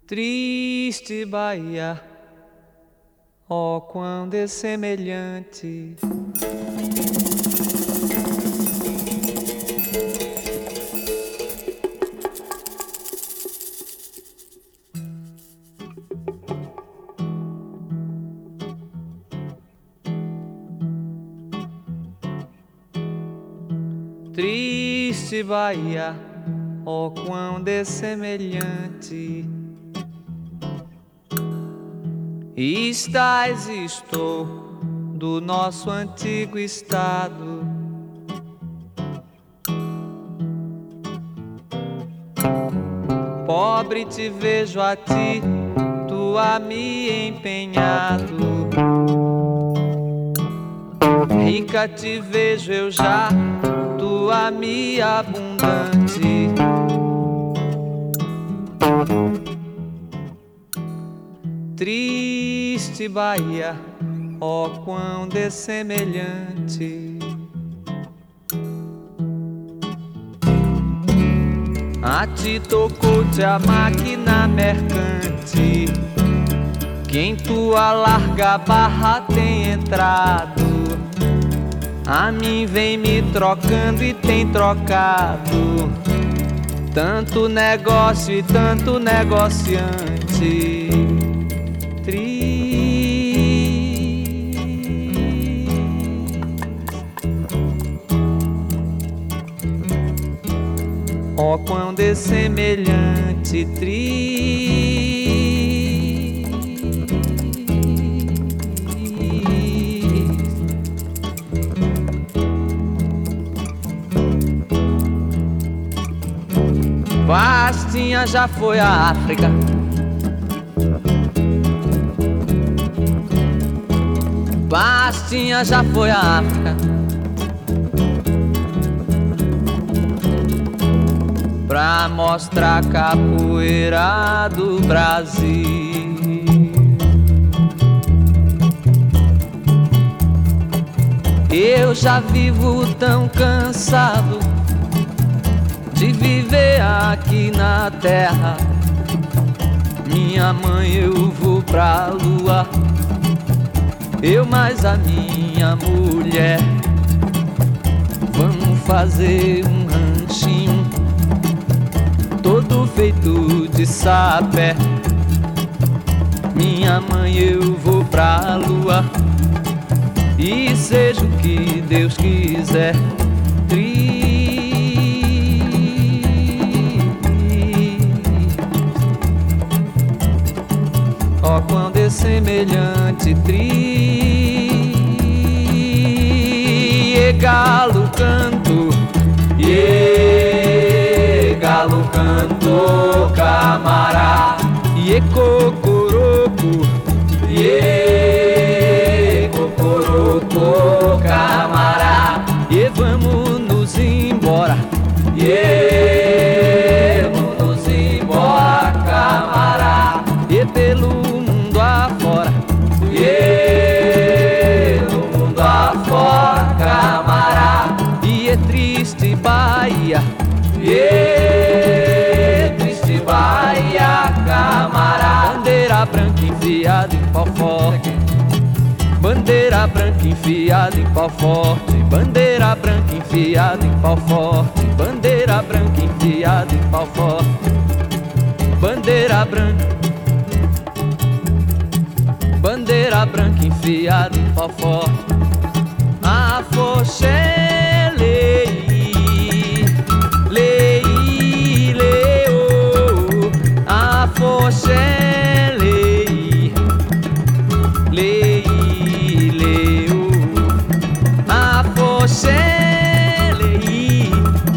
Triste Bahia, oh quão dessemelhante. Triste Bahia, oh quão dessemelhante. Estás, estou, do nosso antigo estado. Pobre te vejo a ti, tu a me empenhado. Rica te vejo eu já, tu a me abundante. Triste Bahia, oh quão dessemelhante. A ti tocou-te a máquina mercante, que em tua larga barra tem entrado. A mim vem me trocando e tem trocado tanto negócio e tanto negociante. Oh, quão dessemelhante, triste. Bastinha já foi à África, Bastinha já foi à África, pra mostrar a capoeira do Brasil. Eu já vivo tão cansado de viver aqui na terra. Minha mãe, eu vou pra lua, eu mais a minha mulher. Vamos fazer um ranchinho todo feito de sapé. Minha mãe, eu vou pra lua, e seja o que Deus quiser. Oh, quão dessemelhante, galo canto, galo canto, camará, cocoroco, cocoroco, camará, vamos nos embora, vamos nos embora, camará, pelo mundo afora, pelo mundo afora, camará, triste Bahia, triste Bahia, camará. Bandeira branca enfiada em pau forte, bandeira branca enfiada em pau forte, bandeira branca enfiada em pau forte, bandeira branca enfiada em pau forte, bandeira branca, bandeira branca enfiada em pau forte. A foché lei, lei, leo. A foché lei, lei, leo. A foché lei,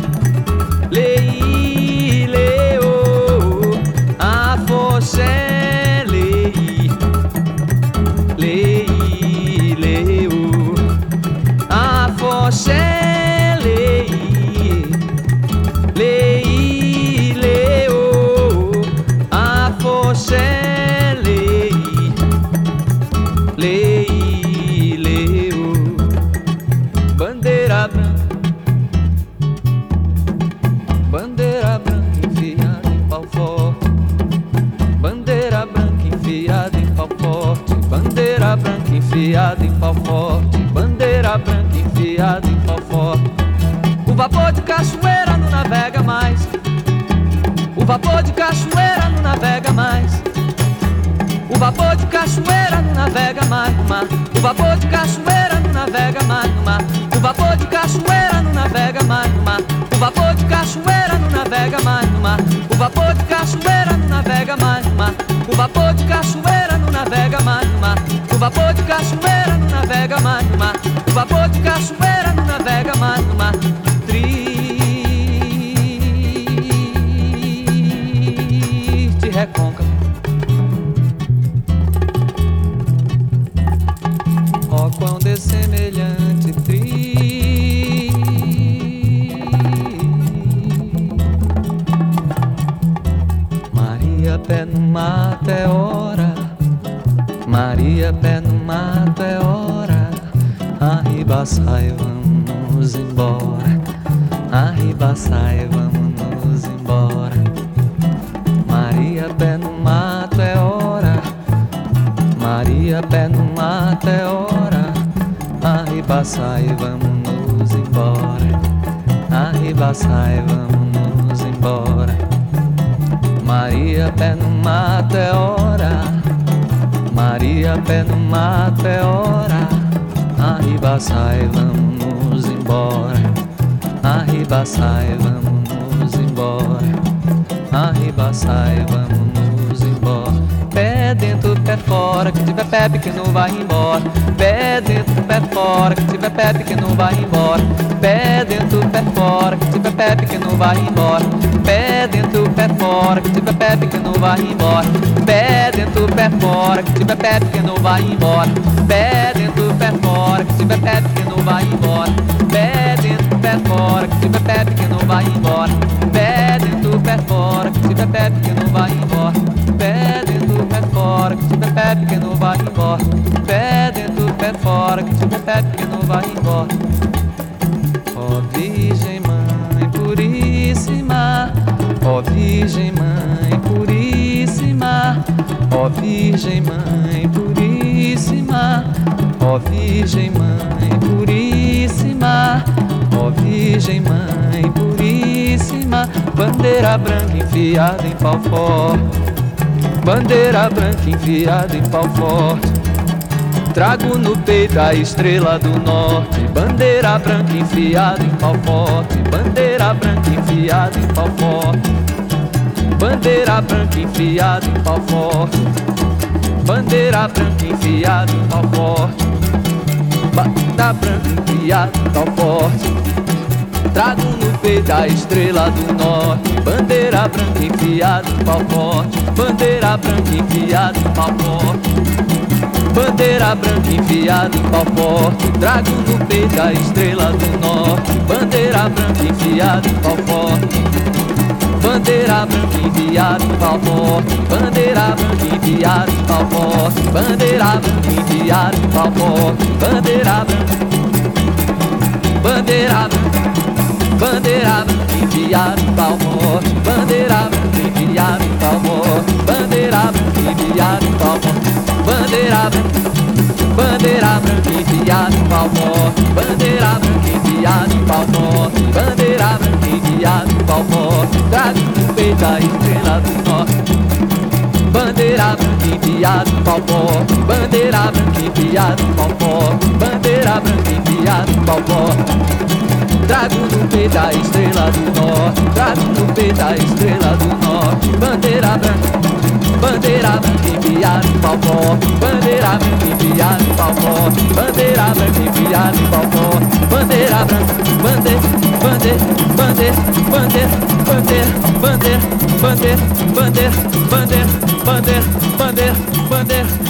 lei, leo. A foché lei, lei, leo. A foché enfiado em pau forte. O vapor de cachoeira não navega mais. O vapor de cachoeira não navega mais. O vapor de cachoeira não navega mais no mar. O vapor de cachoeira não navega mais no mar. O vapor de cachoeira não navega mais no mar. O vapor de cachoeira não navega mais no mar. O vapor de cachoeira não navega mais no mar. O vapor de cachoeira não navega mais no mar. O vapor de cachoeira não navega mais no mar. O vapor de cachoeira não navega mais no mar. Triste recôncavo. Oh, quão dessemelhante triste. Maria, pé no mato é hora. Maria, pé no mato é hora. Arriba, sai, vamos embora. Arriba, sai, vamos embora. Maria, pé no mato é hora. Maria, pé no mato é hora. Arriba, sai, vamos embora. Arriba, sai, vamos embora. Maria, pé no mato é hora. Maria, pé no mato é hora. Arriba, sai, vamos embora. Arriba, sai, vamos embora. Arriba, sai, vamos embora. Pé dentro, pé fora, que tiver pé pequeno vai embora. Pé dentro, pé fora, que tiver pé pequeno vai embora. Pé dentro, pé fora, que tiver pé pequeno vai embora. Pé dentro, pé fora, que tiver pé pequeno vai embora. Pé dentro, pé fora, que tiver pé pequeno vai embora. Pé dentro, pé fora, que tiver pé pequeno vai embora. Pé dentro, pé fora, que tiver pé pequeno vai embora. Pé dentro, pé fora, que tiver pé pequeno vai embora. Pé dentro, pé fora, que tiver pé pequeno vai embora. Pé dentro, pé fora, que tiver pé pequeno vai embora. Ó Virgem Mãe Puríssima, ó Virgem Mãe Puríssima, ó Virgem Mãe Puríssima, ó Virgem Mãe Puríssima, ó Virgem Mãe Puríssima. Bandeira branca enfiada em pau forte. Bandeira branca enfiada em pau forte. Trago no peito a estrela do norte. Bandeira branca enfiada em pau forte. Bandeira branca enfiada em pau forte. Bandeira branca enfiada em pau forte. Bandeira branca enfiada em pau forte. Bandeira branca enfiada em pau forte. Trago no peito a estrela do norte. Bandeira branca enfiada em pau forte. Bandeira branca enfiada em pau forte. Bandeira branca enfiada em pau forte. Trago no peito a estrela do norte. Bandeira branca enfiada em pau forte. Bandeira branca enfiada em pau forte. Bandeira branca enfiada em pau forte. Bandeira branca enfiada em pau forte. Bandeira branca. Bandeira branca. Bandeira branca enfiada em pau forte. Bandeira branca enfiada em pau forte. Bandeira branca enfiada em pau forte. Bandeira branca. Bandeira branca enfiada em pau forte. Bandeira branca enfiada em pau forte. Bandeira branca enfiada em pau forte. Trago no peito a estrela do norte. Bandeira branca enfiada em pau forte. Bandeira branca enfiada em pau forte. Bandeira branca enfiada em pau forte. Trago no peito a estrela do norte. Trago no peito a estrela do norte. Bandeira branca. Bandeira branca enfiada em pau forte. Bandeira branca enfiada em pau forte. Bandeira branca enfiada em pau forte. Bandeira branca. Bandeira, bandeira, bandeira, bandeira, bandeira, bandeira, bandeira, bandeira, bandeira, bandeira, bandeira, bandeira.